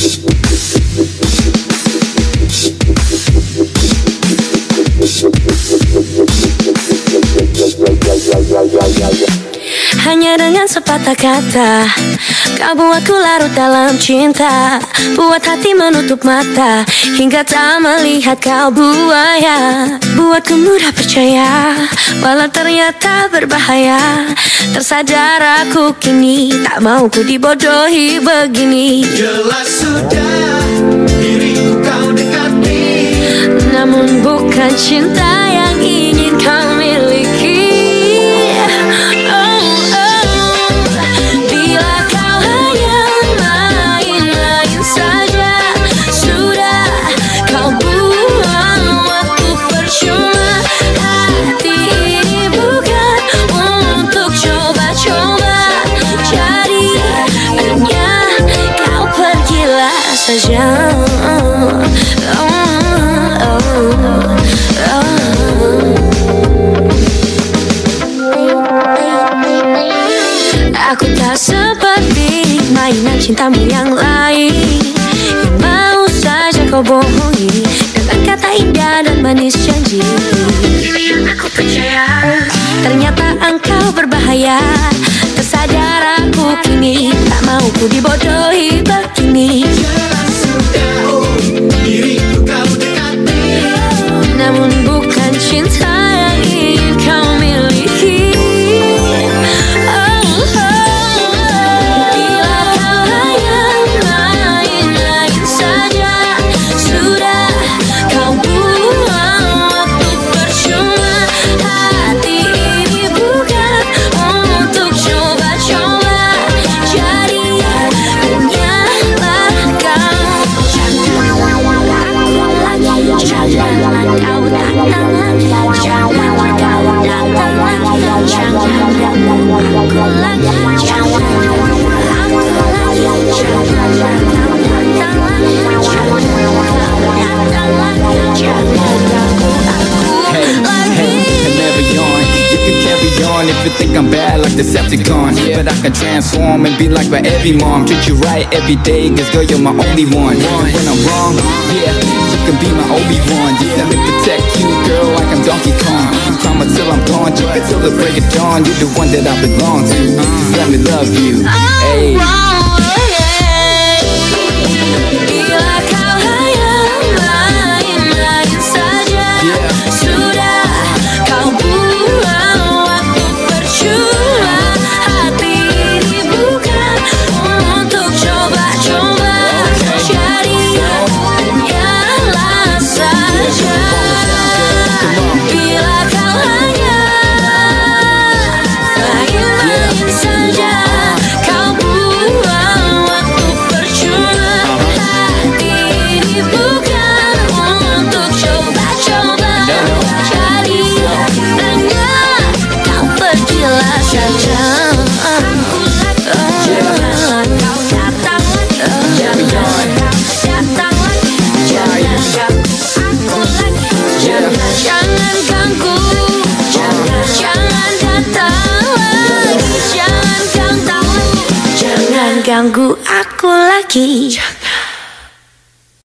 Hanya dengan sepatah kata kau buatku larut dalam cinta, buat hati menutup mata hingga tak melihat kau buaya. Buatku mudah percaya walau ternyata berbahaya. Tersadar aku kini tak mau ku dibodohi begini. Jelas sudah diriku kau dekati, namun bukan cinta yang ingin kau miliki. Aku tak seperti mainan cintamu yang lain yang mau saja kau bohongi dengan kata indah dan manis janji. Aku percaya ternyata engkau berbahaya. Tersadar aku kini tak mau ku dibodohi begini. jelas sudah diriku kau dekati, namun bukan cinta yang ingin kau miliki. Bila kau hanya main-main saja, sudah kau buang waktu percuma. Hati ini bukan untuk coba-coba, jadi hanyalah kau. Janganlah kau datang lagi, janganlah kau datang lagi, janganlah aku lagi, janganlah aku lagi, janganlah kau datang lagi, janganlah kau datang lagi, janganlah aku lagi. And never yawn. You can carry on if you think I'm bad like Decepticon, but I can transform and be like my every mom. Treat you right every day, cause girl you're my only one. And when I'm wrong, yeah, you can be my Obi-Wan. Yeah, let me protect you, girl, like I'm Donkey Kong. Climb until I'm gone, drink until the break of dawn. You're the one that I belong to, just let me love you. Hey. Bila kau hanya main-main saja, sudah kau buang waktu percuma. Hati ini bukan untuk coba-coba, jadi hanyalah saja. Bila kau hanya main-main saja, kau buang waktu percuma. Hati ini bukan untuk coba-coba, jadi hanya kau pergilah saja. Janganlah kau datang lagi, janganlah kau datang lagi, jangan ganggu aku lagi, jangan ganggu, jangan datang lagi, jangan ganggu aku lagi.